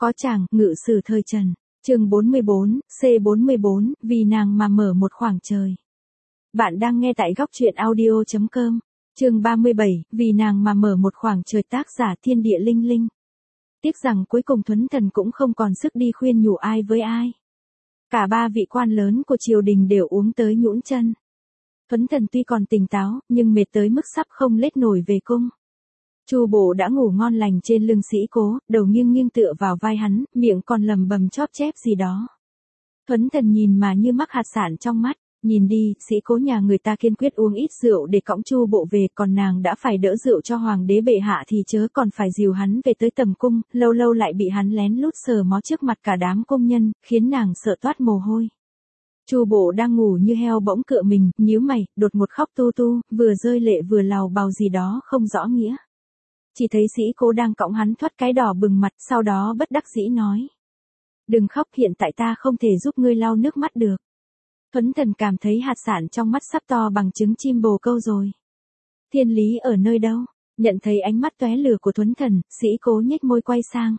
Có chàng, ngự sử thời Trần. Chương 44, C44, vì nàng mà mở một khoảng trời. Bạn đang nghe tại góc truyện audio.com. Chương 37, vì nàng mà mở một khoảng trời, tác giả Thiên Địa Linh Linh. Tiếc rằng cuối cùng Thuấn Thần cũng không còn sức đi khuyên nhủ ai với ai. Cả ba vị quan lớn của triều đình đều uống tới nhũn chân. Thuấn Thần tuy còn tỉnh táo, nhưng mệt tới mức sắp không lết nổi về cung. Chu Bộ đã ngủ ngon lành trên lưng Sĩ Cố, đầu nghiêng nghiêng tựa vào vai hắn, miệng còn lầm bầm chóp chép gì đó. Thuấn Thần nhìn mà như mắc hạt sạn trong mắt, nhìn đi, Sĩ Cố nhà người ta kiên quyết uống ít rượu để cõng Chu Bộ về, còn nàng đã phải đỡ rượu cho hoàng đế bệ hạ thì chớ còn phải dìu hắn về tới tầm cung, lâu lâu lại bị hắn lén lút sờ mó trước mặt cả đám công nhân, khiến nàng sợ toát mồ hôi. Chu Bộ đang ngủ như heo bỗng cựa mình, nhíu mày, đột ngột khóc tu tu, vừa rơi lệ vừa lào bào gì đó không rõ nghĩa. Chỉ thấy Sĩ Cố đang cõng hắn thoát cái đỏ bừng mặt, sau đó bất đắc dĩ nói. Đừng khóc, hiện tại ta không thể giúp ngươi lau nước mắt được. Thuấn Thần cảm thấy hạt sạn trong mắt sắp to bằng trứng chim bồ câu rồi. Thiên lý ở nơi đâu? Nhận thấy ánh mắt tóe lửa của Thuấn Thần, Sĩ Cố nhếch môi quay sang.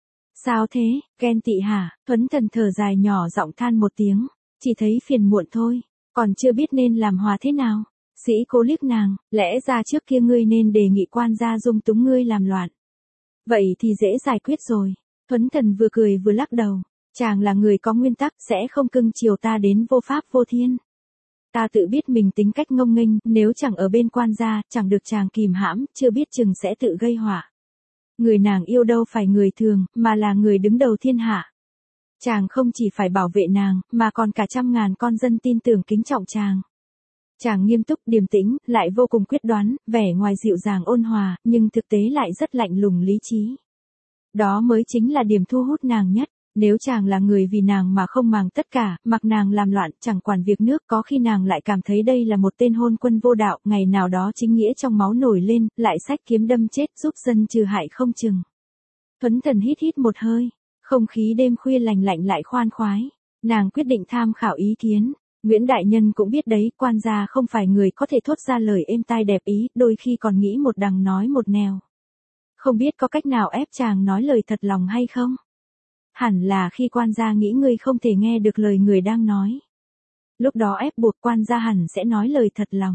Sao thế, ghen tị hả? Thuấn Thần thở dài nhỏ giọng than một tiếng, chỉ thấy phiền muộn thôi, còn chưa biết nên làm hòa thế nào. Sĩ Cố liếc nàng, lẽ ra trước kia ngươi nên đề nghị quan gia dung túng ngươi làm loạn. Vậy thì dễ giải quyết rồi. Thuấn Thần vừa cười vừa lắc đầu. Chàng là người có nguyên tắc, sẽ không cưng chiều ta đến vô pháp vô thiên. Ta tự biết mình tính cách ngông nghênh, nếu chẳng ở bên quan gia, chẳng được chàng kìm hãm, chưa biết chừng sẽ tự gây họa. Người nàng yêu đâu phải người thường, mà là người đứng đầu thiên hạ. Chàng không chỉ phải bảo vệ nàng, mà còn cả trăm ngàn con dân tin tưởng kính trọng chàng. Chàng nghiêm túc, điềm tĩnh, lại vô cùng quyết đoán, vẻ ngoài dịu dàng ôn hòa, nhưng thực tế lại rất lạnh lùng lý trí. Đó mới chính là điểm thu hút nàng nhất. Nếu chàng là người vì nàng mà không màng tất cả, mặc nàng làm loạn, chẳng quản việc nước, có khi nàng lại cảm thấy đây là một tên hôn quân vô đạo, ngày nào đó chính nghĩa trong máu nổi lên, lại xách kiếm đâm chết giúp dân trừ hại không chừng. Thuấn Thần hít hít một hơi, không khí đêm khuya lành lạnh lại khoan khoái. Nàng quyết định tham khảo ý kiến. Nguyễn Đại Nhân cũng biết đấy, quan gia không phải người có thể thốt ra lời êm tai đẹp ý, đôi khi còn nghĩ một đằng nói một nẻo. Không biết có cách nào ép chàng nói lời thật lòng hay không? Hẳn là khi quan gia nghĩ ngươi không thể nghe được lời người đang nói. Lúc đó ép buộc quan gia hẳn sẽ nói lời thật lòng.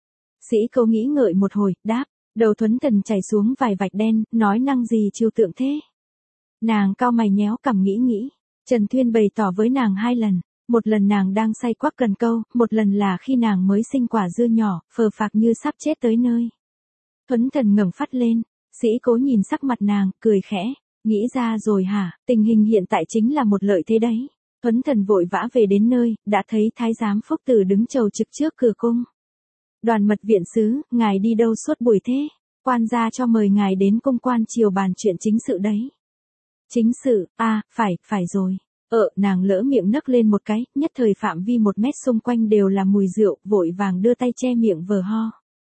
Sĩ Cố nghĩ ngợi một hồi, đáp, đầu Thuấn Thần chảy xuống vài vạch đen, nói năng gì trừu tượng thế. Nàng cau mày nhéo cằm nghĩ. Trần Thuyên bày tỏ với nàng 2 lần. Một lần nàng đang say quắc cần câu, một lần là khi nàng mới sinh quả dưa nhỏ, phờ phạc như sắp chết tới nơi. Thuấn Thần ngẩng phát lên, Sĩ Cố nhìn sắc mặt nàng, cười khẽ. Nghĩ ra rồi hả, tình hình hiện tại chính là một lợi thế đấy. Thuấn Thần vội vã về đến nơi, đã thấy Thái giám Phúc Tử đứng chầu trực trước cửa cung. Đoàn mật viện sứ, ngài đi đâu suốt buổi thế? Quan gia cho mời ngài đến cung quan triều bàn chuyện chính sự đấy. Chính sự, phải rồi. Nàng lỡ miệng nấc lên một cái, nhất thời phạm vi 1 mét xung quanh đều là mùi rượu, vội vàng đưa tay che miệng vờ ho.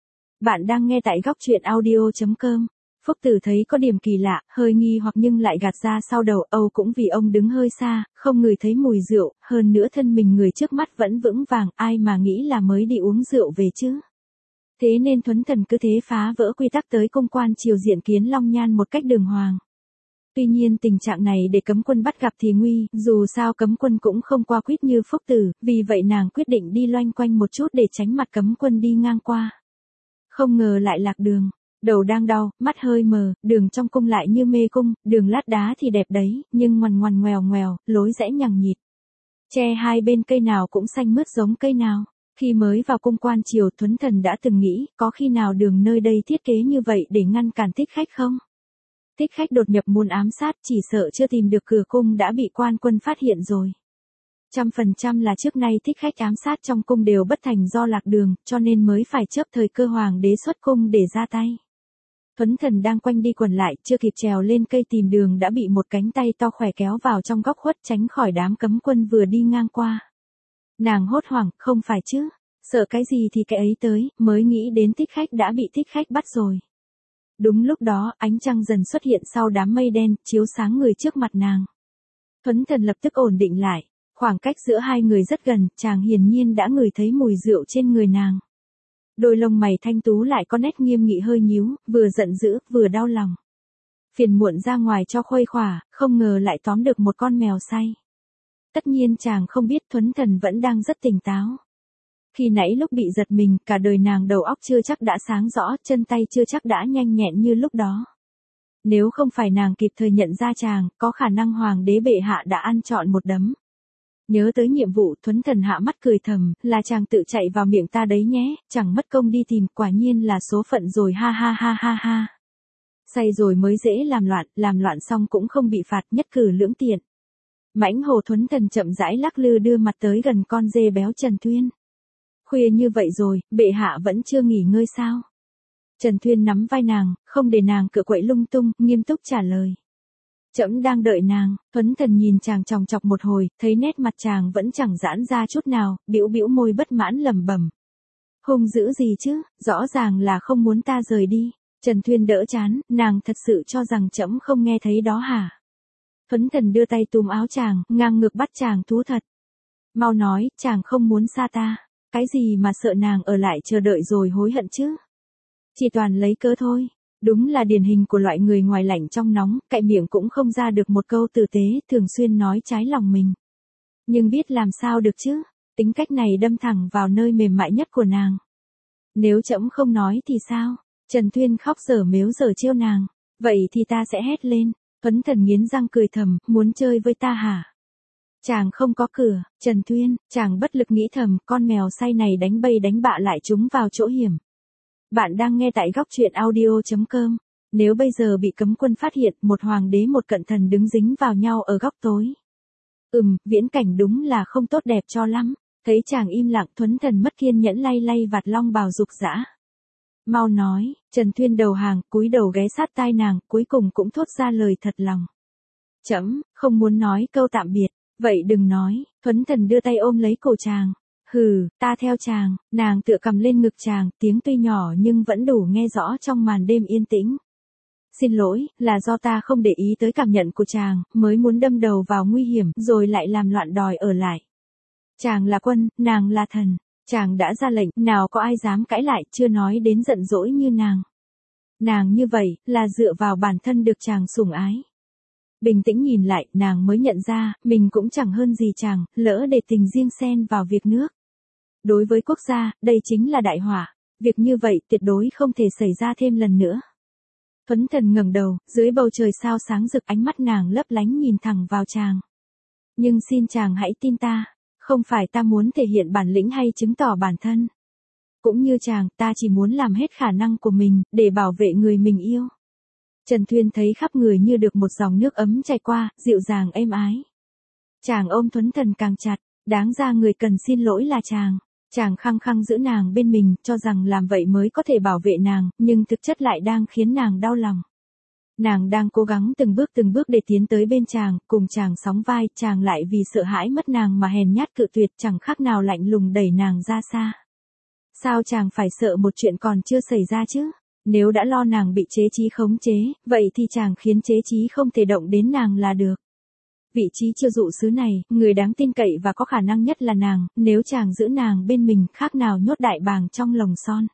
Bạn đang nghe tại góc truyện audio.com. Phúc Tử thấy có điểm kỳ lạ, hơi nghi hoặc nhưng lại gạt ra sau đầu, cũng vì ông đứng hơi xa, không ngửi thấy mùi rượu, hơn nữa thân mình người trước mắt vẫn vững vàng, ai mà nghĩ là mới đi uống rượu về chứ. Thế nên Thuấn Thần cứ thế phá vỡ quy tắc tới cung quan triều diện kiến Long Nhan một cách đường hoàng. Tuy nhiên tình trạng này để cấm quân bắt gặp thì nguy, dù sao cấm quân cũng không qua quýt như Phúc Tử, vì vậy nàng quyết định đi loanh quanh một chút để tránh mặt cấm quân đi ngang qua. Không ngờ lại lạc đường. Đầu đang đau, mắt hơi mờ, đường trong cung lại như mê cung, đường lát đá thì đẹp đấy, nhưng ngoằn ngoằn ngoèo ngoèo, lối rẽ nhằng nhịt. Tre hai bên cây nào cũng xanh mướt giống cây nào. Khi mới vào cung quan triều, Thuấn Thần đã từng nghĩ, có khi nào đường nơi đây thiết kế như vậy để ngăn cản thích khách không? Thích khách đột nhập muốn ám sát, chỉ sợ chưa tìm được cửa cung đã bị quan quân phát hiện rồi. 100% là trước nay thích khách ám sát trong cung đều bất thành do lạc đường, cho nên mới phải chớp thời cơ hoàng đế xuất cung để ra tay. Thuấn Thần đang quanh đi quẩn lại, chưa kịp trèo lên cây tìm đường đã bị một cánh tay to khỏe kéo vào trong góc khuất tránh khỏi đám cấm quân vừa đi ngang qua. Nàng hốt hoảng, không phải chứ, sợ cái gì thì cái ấy tới, mới nghĩ đến thích khách đã bị thích khách bắt rồi. Đúng lúc đó, ánh trăng dần xuất hiện sau đám mây đen, chiếu sáng người trước mặt nàng. Thuấn Thần lập tức ổn định lại, khoảng cách giữa hai người rất gần, chàng hiển nhiên đã ngửi thấy mùi rượu trên người nàng. Đôi lông mày thanh tú lại có nét nghiêm nghị hơi nhíu, vừa giận dữ, vừa đau lòng. phiền muộn ra ngoài cho khuây khỏa, không ngờ lại tóm được một con mèo say. Tất nhiên chàng không biết Thuấn Thần vẫn đang rất tỉnh táo. Khi nãy lúc bị giật mình, cả đời nàng đầu óc chưa chắc đã sáng rõ, chân tay chưa chắc đã nhanh nhẹn như lúc đó. Nếu không phải nàng kịp thời nhận ra chàng, có khả năng hoàng đế bệ hạ đã ăn trọn một đấm. Nhớ tới nhiệm vụ, Thuấn Thần hạ mắt cười thầm, là chàng tự chạy vào miệng ta đấy nhé, chẳng mất công đi tìm, quả nhiên là số phận rồi, ha ha ha ha ha. Say rồi mới dễ làm loạn xong cũng không bị phạt, nhất cử lưỡng tiện. Mãnh Hồ Thuấn Thần chậm rãi lắc lư đưa mặt tới gần con dê béo Trần Thuyên. Khuya như vậy rồi, bệ hạ vẫn chưa nghỉ ngơi sao? Trần Thuyên nắm vai nàng, không để nàng cựa quậy lung tung, nghiêm túc trả lời. Trẫm đang đợi nàng. Thuấn Thần nhìn chàng chòng chọc một hồi, thấy nét mặt chàng vẫn chẳng giãn ra chút nào, bĩu bĩu môi bất mãn lẩm bẩm. Hung dữ gì chứ, rõ ràng là không muốn ta rời đi. Trần Thuyên đỡ chán, nàng thật sự cho rằng trẫm không nghe thấy đó hả? Thuấn Thần đưa tay túm áo chàng, ngang ngược bắt chàng thú thật. Mau nói, chàng không muốn xa ta. Cái gì mà sợ nàng ở lại chờ đợi rồi hối hận chứ? Chỉ toàn lấy cớ thôi. Đúng là điển hình của loại người ngoài lạnh trong nóng, cậy miệng cũng không ra được một câu tử tế, thường xuyên nói trái lòng mình. Nhưng biết làm sao được chứ? Tính cách này đâm thẳng vào nơi mềm mại nhất của nàng. Nếu trẫm không nói thì sao? Trần Thuyên khóc dở mếu dở trêu nàng. Vậy thì ta sẽ hét lên. Thuấn Thần nghiến răng cười thầm, muốn chơi với ta hả? Chàng không có cửa, Trần Thuyên, chàng bất lực nghĩ thầm, con mèo say này đánh bay đánh bạ lại chúng vào chỗ hiểm. Bạn đang nghe tại góc truyện audio.com. Nếu bây giờ bị cấm quân phát hiện, một hoàng đế một cận thần đứng dính vào nhau ở góc tối. Viễn cảnh đúng là không tốt đẹp cho lắm. Thấy chàng im lặng, Thuấn Thần mất kiên nhẫn lay lay vạt long bào rục rã. Mau nói, Trần Thuyên đầu hàng, cúi đầu ghé sát tai nàng, cuối cùng cũng thốt ra lời thật lòng. Trẫm không muốn nói câu tạm biệt. Vậy đừng nói. Thuấn Thần đưa tay ôm lấy cổ chàng. Hừ, ta theo chàng. Nàng tựa cầm lên ngực chàng, tiếng tuy nhỏ nhưng vẫn đủ nghe rõ trong màn đêm yên tĩnh. Xin lỗi, là do ta không để ý tới cảm nhận của chàng, mới muốn đâm đầu vào nguy hiểm, rồi lại làm loạn đòi ở lại. Chàng là quân, nàng là thần. Chàng đã ra lệnh, nào có ai dám cãi lại, chưa nói đến giận dỗi như nàng. Nàng như vậy, là dựa vào bản thân được chàng sủng ái. Bình tĩnh nhìn lại, nàng mới nhận ra, mình cũng chẳng hơn gì chàng, lỡ để tình riêng xen vào việc nước. Đối với quốc gia, đây chính là đại họa. Việc như vậy tuyệt đối không thể xảy ra thêm lần nữa. Thuấn Thần ngẩng đầu, dưới bầu trời sao sáng rực, ánh mắt nàng lấp lánh nhìn thẳng vào chàng. Nhưng xin chàng hãy tin ta, không phải ta muốn thể hiện bản lĩnh hay chứng tỏ bản thân. Cũng như chàng, ta chỉ muốn làm hết khả năng của mình, để bảo vệ người mình yêu. Trần Thuyên thấy khắp người như được một dòng nước ấm chảy qua, dịu dàng êm ái. Chàng ôm Thuấn Thần càng chặt, đáng ra người cần xin lỗi là chàng. Chàng khăng khăng giữ nàng bên mình, cho rằng làm vậy mới có thể bảo vệ nàng, nhưng thực chất lại đang khiến nàng đau lòng. Nàng đang cố gắng từng bước để tiến tới bên chàng, cùng chàng sóng vai, chàng lại vì sợ hãi mất nàng mà hèn nhát cự tuyệt, chẳng khác nào lạnh lùng đẩy nàng ra xa. Sao chàng phải sợ một chuyện còn chưa xảy ra chứ? Nếu đã lo nàng bị chế chí khống chế, vậy thì chàng khiến chế chí không thể động đến nàng là được. Vị trí chiêu dụ sứ này, người đáng tin cậy và có khả năng nhất là nàng, nếu chàng giữ nàng bên mình, khác nào nhốt đại bàng trong lồng son.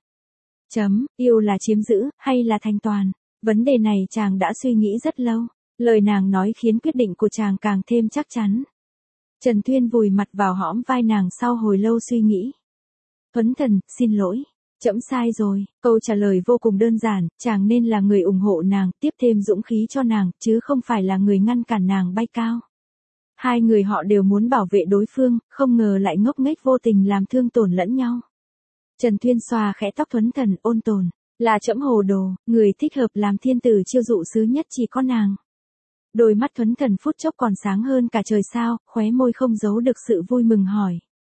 Yêu là chiếm giữ, hay là thanh toàn? Vấn đề này chàng đã suy nghĩ rất lâu. Lời nàng nói khiến quyết định của chàng càng thêm chắc chắn. Trần Thuyên vùi mặt vào hõm vai nàng sau hồi lâu suy nghĩ. Thuấn Thần, xin lỗi. Trẫm sai rồi. Câu trả lời vô cùng đơn giản, chàng nên là người ủng hộ nàng, tiếp thêm dũng khí cho nàng, chứ không phải là người ngăn cản nàng bay cao. Hai người họ đều muốn bảo vệ đối phương, không ngờ lại ngốc nghếch vô tình làm thương tổn lẫn nhau. Trần Thuyên xoa khẽ tóc Thuấn Thần, ôn tồn. Là trẫm hồ đồ, người thích hợp làm thiên tử chiêu dụ sứ nhất chỉ có nàng. Đôi mắt Thuấn Thần phút chốc còn sáng hơn cả trời sao, khóe môi không giấu được sự vui mừng hỏi.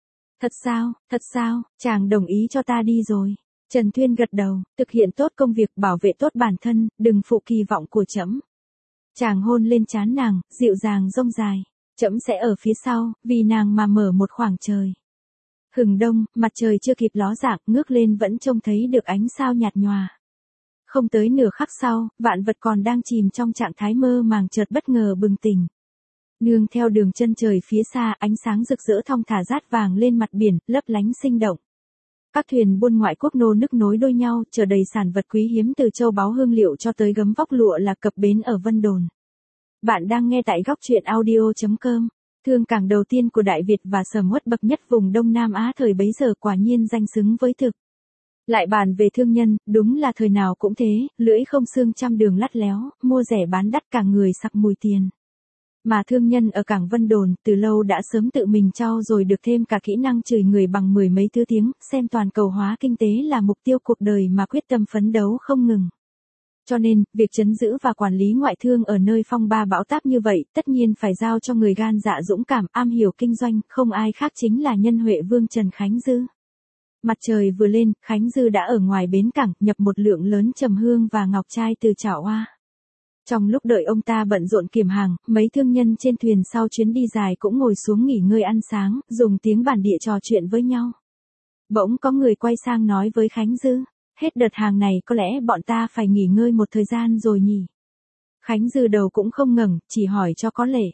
Thật sao, chàng đồng ý cho ta đi rồi. Trần Thuyên gật đầu, thực hiện tốt công việc, bảo vệ tốt bản thân, đừng phụ kỳ vọng của trẫm. Chàng hôn lên trán nàng, dịu dàng rông dài. Trẫm sẽ ở phía sau, vì nàng mà mở một khoảng trời. Hừng đông, mặt trời chưa kịp ló dạng, ngước lên vẫn trông thấy được ánh sao nhạt nhòa. Không tới nửa khắc sau, vạn vật còn đang chìm trong trạng thái mơ màng chợt bất ngờ bừng tỉnh. Nương theo đường chân trời phía xa, ánh sáng rực rỡ thong thả rát vàng lên mặt biển, lấp lánh sinh động. Các thuyền buôn ngoại quốc nô nức nối đuôi nhau, chở đầy sản vật quý hiếm từ châu báu hương liệu cho tới gấm vóc lụa là cập bến ở Vân Đồn. Bạn đang nghe tại góc truyện audio.com. Thương cảng đầu tiên của Đại Việt và sầm uất bậc nhất vùng Đông Nam Á thời bấy giờ quả nhiên danh xứng với thực. Lại bàn về thương nhân, đúng là thời nào cũng thế, lưỡi không xương trăm đường lắt léo, mua rẻ bán đắt cả người sặc mùi tiền. Mà thương nhân ở cảng Vân Đồn từ lâu đã sớm tự mình trau dồi được thêm cả kỹ năng chửi người bằng mười mấy thứ tiếng, xem toàn cầu hóa kinh tế là mục tiêu cuộc đời mà quyết tâm phấn đấu không ngừng. Cho nên, việc trấn giữ và quản lý ngoại thương ở nơi phong ba bão táp như vậy, tất nhiên phải giao cho người gan dạ dũng cảm, am hiểu kinh doanh, không ai khác chính là nhân Huệ Vương Trần Khánh Dư. Mặt trời vừa lên, Khánh Dư đã ở ngoài bến cảng, nhập một lượng lớn trầm hương và ngọc trai từ Chảo Oa. Trong lúc đợi ông ta bận rộn kiểm hàng, mấy thương nhân trên thuyền sau chuyến đi dài cũng ngồi xuống nghỉ ngơi ăn sáng, dùng tiếng bản địa trò chuyện với nhau. Bỗng có người quay sang nói với Khánh Dư, hết đợt hàng này có lẽ bọn ta phải nghỉ ngơi một thời gian rồi nhỉ. Khánh Dư đầu cũng không ngẩng, chỉ hỏi cho có lệ.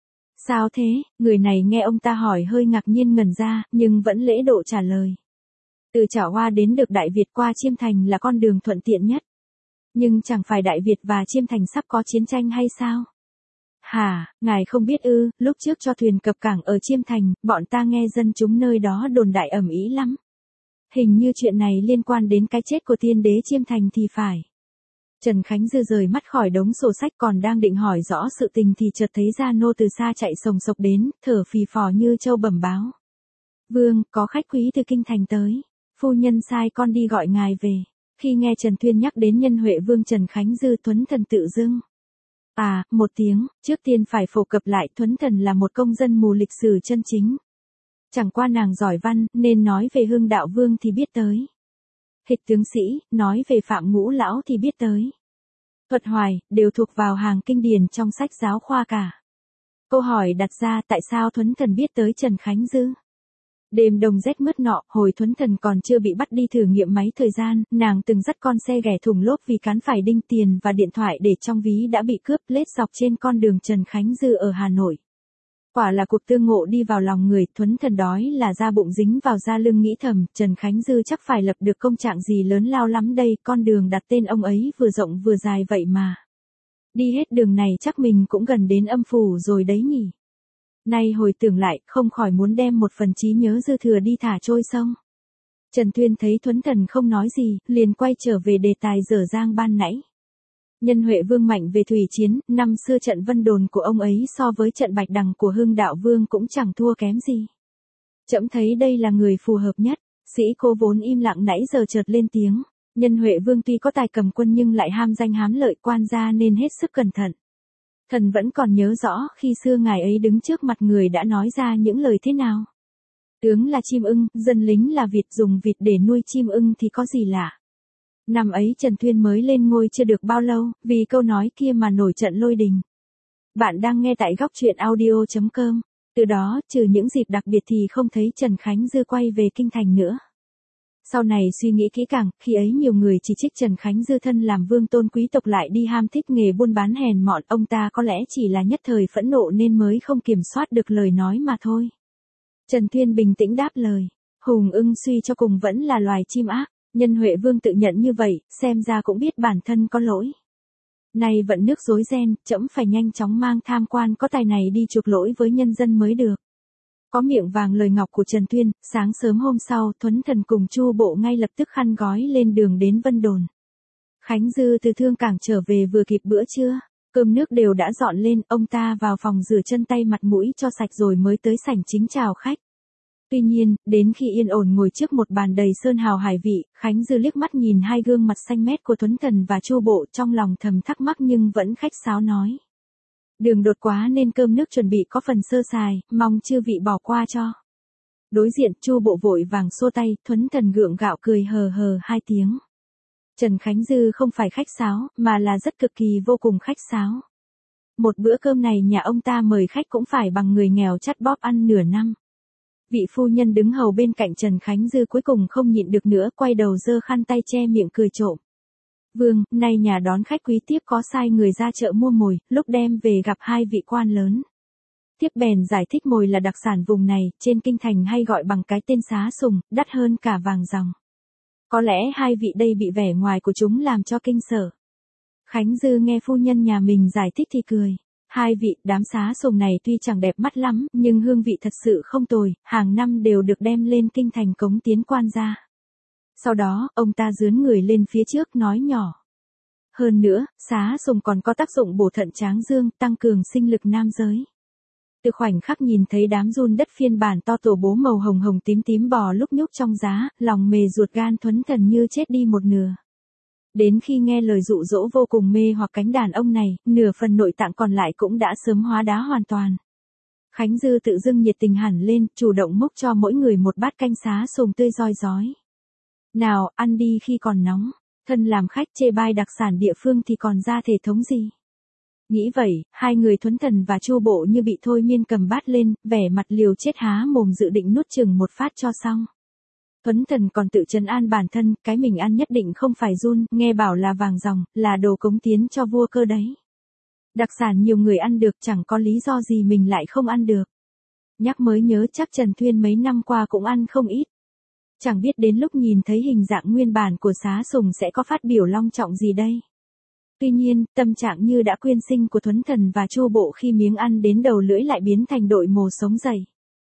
Sao thế? Người này nghe ông ta hỏi hơi ngạc nhiên ngẩn ra, nhưng vẫn lễ độ trả lời. Từ Chảo Oa đến được Đại Việt qua Chiêm Thành là con đường thuận tiện nhất. Nhưng chẳng phải Đại Việt và Chiêm Thành sắp có chiến tranh hay sao? Hả, ngài không biết ư, lúc trước cho thuyền cập cảng ở Chiêm Thành, bọn ta nghe dân chúng nơi đó đồn đại ầm ĩ lắm. Hình như chuyện này liên quan đến cái chết của tiên đế Chiêm Thành thì phải. Trần Khánh Dư rời mắt khỏi đống sổ sách còn đang định hỏi rõ sự tình thì chợt thấy Gia Nô từ xa chạy sồng sộc đến, thở phì phò như trâu bẩm báo. Vương, có khách quý từ Kinh Thành tới. Phu nhân sai con đi gọi ngài về. Khi nghe Trần Thuyên nhắc đến nhân Huệ Vương Trần Khánh Dư, Thuấn Thần tự dưng. À, một tiếng, trước tiên phải phổ cập lại Thuấn Thần là một công dân mù lịch sử chân chính. Chẳng qua nàng giỏi văn, nên nói về Hưng Đạo Vương thì biết tới. Hịch tướng sĩ, nói về Phạm Ngũ Lão thì biết tới. Thuật Hoài, đều thuộc vào hàng kinh điển trong sách giáo khoa cả. Câu hỏi đặt ra tại sao Thuấn Thần biết tới Trần Khánh Dư? Đêm đông rét mướt nọ, hồi Thuấn Thần còn chưa bị bắt đi thử nghiệm máy thời gian, nàng từng dắt con xe ghẻ thùng lốp vì cán phải đinh tiền và điện thoại để trong ví đã bị cướp lết dọc trên con đường Trần Khánh Dư ở Hà Nội. Quả là cuộc tương ngộ đi vào lòng người, Thuấn Thần đói là da bụng dính vào da lưng nghĩ thầm, Trần Khánh Dư chắc phải lập được công trạng gì lớn lao lắm đây, con đường đặt tên ông ấy vừa rộng vừa dài vậy mà. Đi hết đường này chắc mình cũng gần đến âm phủ rồi đấy nhỉ. Nay hồi tưởng lại, không khỏi muốn đem một phần trí nhớ dư thừa đi thả trôi sông. Trần Thuyên thấy Thuấn Thần không nói gì, liền quay trở về đề tài dở dang ban nãy. Nhân Huệ Vương mạnh về thủy chiến, năm xưa trận Vân Đồn của ông ấy so với trận Bạch Đằng của Hưng Đạo Vương cũng chẳng thua kém gì. Trẫm thấy đây là người phù hợp nhất. Sĩ Cố vốn im lặng nãy giờ chợt lên tiếng. Nhân Huệ Vương tuy có tài cầm quân nhưng lại ham danh hám lợi quan gia nên hết sức cẩn thận. Thần vẫn còn nhớ rõ khi xưa ngài ấy đứng trước mặt người đã nói ra những lời thế nào. Tướng là chim ưng, dân lính là vịt, dùng vịt để nuôi chim ưng thì có gì lạ. Năm ấy Trần Thuyên mới lên ngôi chưa được bao lâu, vì câu nói kia mà nổi trận lôi đình. Bạn đang nghe tại góc truyện audio.com. Từ đó, trừ những dịp đặc biệt thì không thấy Trần Khánh Dư quay về Kinh Thành nữa. Sau này suy nghĩ kỹ càng, khi ấy nhiều người chỉ trích Trần Khánh Dư thân làm vương tôn quý tộc lại đi ham thích nghề buôn bán hèn mọn, ông ta có lẽ chỉ là nhất thời phẫn nộ nên mới không kiểm soát được lời nói mà thôi. Trần Thuyên bình tĩnh đáp lời, hùng ưng suy cho cùng vẫn là loài chim ác, nhân Huệ Vương tự nhận như vậy, xem ra cũng biết bản thân có lỗi. Nay vận nước rối ren, trẫm phải nhanh chóng mang tham quan có tài này đi chuộc lỗi với nhân dân mới được. Có miệng vàng lời ngọc của Trần Thuyên, sáng sớm hôm sau, Thuấn Thần cùng Chu Bộ ngay lập tức khăn gói lên đường đến Vân Đồn. Khánh Dư từ thương cảng trở về vừa kịp bữa trưa, cơm nước đều đã dọn lên, ông ta vào phòng rửa chân tay mặt mũi cho sạch rồi mới tới sảnh chính chào khách. Tuy nhiên, đến khi yên ổn ngồi trước một bàn đầy sơn hào hải vị, Khánh Dư liếc mắt nhìn hai gương mặt xanh mét của Thuấn Thần và Chu Bộ, trong lòng thầm thắc mắc nhưng vẫn khách sáo nói. Đường đột quá nên cơm nước chuẩn bị có phần sơ sài, mong chư vị bỏ qua cho. Đối diện, Chu Bộ vội vàng xua tay, Thuấn Thần gượng gạo cười hờ hờ hai tiếng. Trần Khánh Dư không phải khách sáo, mà là rất cực kỳ vô cùng khách sáo. Một bữa cơm này nhà ông ta mời khách cũng phải bằng người nghèo chắt bóp ăn nửa năm. Vị phu nhân đứng hầu bên cạnh Trần Khánh Dư cuối cùng không nhịn được nữa, quay đầu giơ khăn tay che miệng cười trộm. Vương, nay nhà đón khách quý tiếp có sai người ra chợ mua mồi, lúc đem về gặp hai vị quan lớn. Tiếp bèn giải thích mồi là đặc sản vùng này, trên kinh thành hay gọi bằng cái tên xá sùng, đắt hơn cả vàng ròng. Có lẽ hai vị đây bị vẻ ngoài của chúng làm cho kinh sợ. Khánh Dư nghe phu nhân nhà mình giải thích thì cười. Hai vị, đám xá sùng này tuy chẳng đẹp mắt lắm, nhưng hương vị thật sự không tồi, hàng năm đều được đem lên kinh thành cống tiến quan gia. Sau đó, ông ta dướn người lên phía trước nói nhỏ. Hơn nữa, xá sùng còn có tác dụng bổ thận tráng dương, tăng cường sinh lực nam giới. Từ khoảnh khắc nhìn thấy đám giun đất phiên bản to tổ bố màu hồng hồng tím tím bò lúc nhúc trong giá, lòng mề ruột gan Thuấn Thần như chết đi một nửa. Đến khi nghe lời dụ dỗ vô cùng mê hoặc cánh đàn ông này, nửa phần nội tạng còn lại cũng đã sớm hóa đá hoàn toàn. Khánh Dư tự dưng nhiệt tình hẳn lên, chủ động múc cho mỗi người một bát canh xá sùng tươi roi rói. Nào, ăn đi khi còn nóng, thân làm khách chê bai đặc sản địa phương thì còn ra thể thống gì. Nghĩ vậy, hai người Thuấn Thần và Chu Bộ như bị thôi miên cầm bát lên, vẻ mặt liều chết há mồm dự định nuốt chừng một phát cho xong. Thuấn Thần còn tự trấn an bản thân, cái mình ăn nhất định không phải giun, nghe bảo là vàng ròng, là đồ cống tiến cho vua cơ đấy. Đặc sản nhiều người ăn được, chẳng có lý do gì mình lại không ăn được. Nhắc mới nhớ chắc Trần Thuyên mấy năm qua cũng ăn không ít. Chẳng biết đến lúc nhìn thấy hình dạng nguyên bản của xá sùng sẽ có phát biểu long trọng gì đây. Tuy nhiên, tâm trạng như đã quyên sinh của Thuấn Thần và Chu Bộ khi miếng ăn đến đầu lưỡi lại biến thành đội mồ sống dày.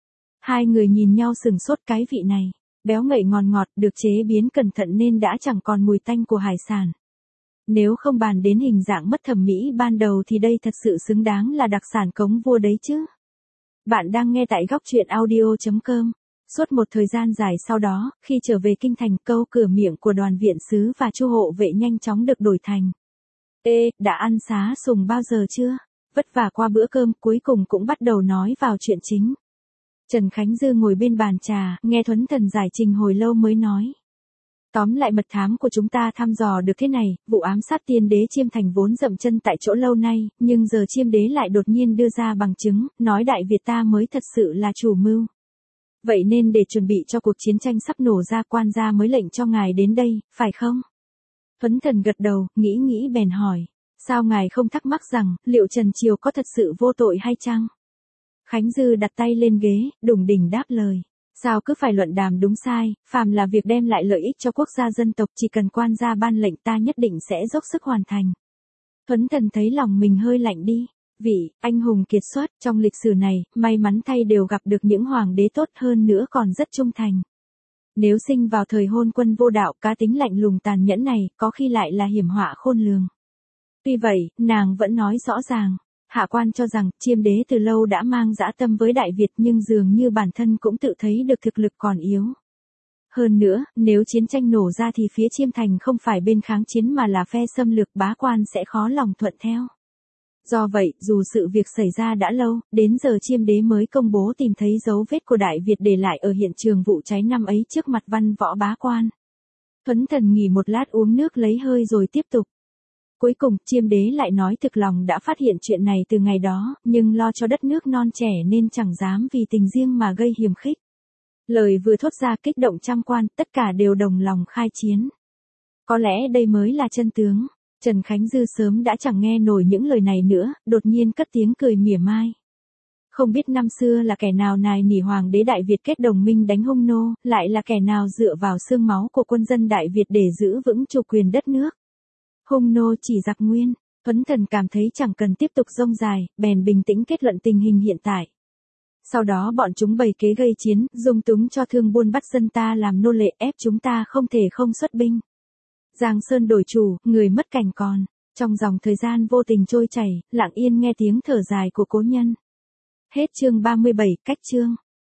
Hai người nhìn nhau sừng sốt, cái vị này, béo ngậy ngọt ngọt, được chế biến cẩn thận nên đã chẳng còn mùi tanh của hải sản. Nếu không bàn đến hình dạng mất thẩm mỹ ban đầu thì đây thật sự xứng đáng là đặc sản cống vua đấy chứ. Bạn đang nghe tại góc truyện audio.com. Suốt một thời gian dài sau đó, khi trở về kinh thành, câu cửa miệng của đoàn viện sứ và Chu hộ vệ nhanh chóng được đổi thành: Ê, đã ăn xá sùng bao giờ chưa? Vất vả qua bữa cơm, cuối cùng cũng bắt đầu nói vào chuyện chính. Trần Khánh Dư ngồi bên bàn trà, nghe Thuấn Thần giải trình hồi lâu mới nói. Tóm lại mật thám của chúng ta thăm dò được thế này, vụ ám sát tiên đế Chiêm Thành vốn dậm chân tại chỗ lâu nay, nhưng giờ Chiêm đế lại đột nhiên đưa ra bằng chứng, nói Đại Việt ta mới thật sự là chủ mưu. Vậy nên để chuẩn bị cho cuộc chiến tranh sắp nổ ra, quan gia mới lệnh cho ngài đến đây, phải không? Thuấn Thần gật đầu, nghĩ bèn hỏi. Sao ngài không thắc mắc rằng, liệu Trần Triều có thật sự vô tội hay chăng? Khánh Dư đặt tay lên ghế, đủng đỉnh đáp lời. Sao cứ phải luận đàm đúng sai, phàm là việc đem lại lợi ích cho quốc gia dân tộc, chỉ cần quan gia ban lệnh ta nhất định sẽ dốc sức hoàn thành. Thuấn Thần thấy lòng mình hơi lạnh đi. Vị anh hùng kiệt xuất trong lịch sử này, may mắn thay đều gặp được những hoàng đế tốt, hơn nữa còn rất trung thành. Nếu sinh vào thời hôn quân vô đạo, cá tính lạnh lùng tàn nhẫn này, có khi lại là hiểm họa khôn lường. Tuy vậy, nàng vẫn nói rõ ràng. Hạ quan cho rằng, Chiêm đế từ lâu đã mang dã tâm với Đại Việt, nhưng dường như bản thân cũng tự thấy được thực lực còn yếu. Hơn nữa, nếu chiến tranh nổ ra thì phía Chiêm Thành không phải bên kháng chiến mà là phe xâm lược, bá quan sẽ khó lòng thuận theo. Do vậy, dù sự việc xảy ra đã lâu, đến giờ Chiêm đế mới công bố tìm thấy dấu vết của Đại Việt để lại ở hiện trường vụ cháy năm ấy trước mặt văn võ bá quan. Thuấn Thần nghỉ một lát uống nước lấy hơi rồi tiếp tục. Cuối cùng, Chiêm đế lại nói thực lòng đã phát hiện chuyện này từ ngày đó, nhưng lo cho đất nước non trẻ nên chẳng dám vì tình riêng mà gây hiềm khích. Lời vừa thốt ra kích động trăm quan, tất cả đều đồng lòng khai chiến. Có lẽ đây mới là chân tướng. Trần Khánh Dư sớm đã chẳng nghe nổi những lời này nữa, đột nhiên cất tiếng cười mỉa mai. Không biết năm xưa là kẻ nào nài nỉ hoàng đế Đại Việt kết đồng minh đánh Hung nô, lại là kẻ nào dựa vào xương máu của quân dân Đại Việt để giữ vững chủ quyền đất nước. Hung nô chỉ giặc nguyên. Thuấn Thần cảm thấy chẳng cần tiếp tục rông dài, bèn bình tĩnh kết luận tình hình hiện tại. Sau đó bọn chúng bày kế gây chiến, dung túng cho thương buôn bắt dân ta làm nô lệ, ép chúng ta không thể không xuất binh. Giang sơn đổi chủ, người mất cảnh còn. Trong dòng thời gian vô tình trôi chảy, lặng yên nghe tiếng thở dài của cố nhân. Hết chương 37, cách chương.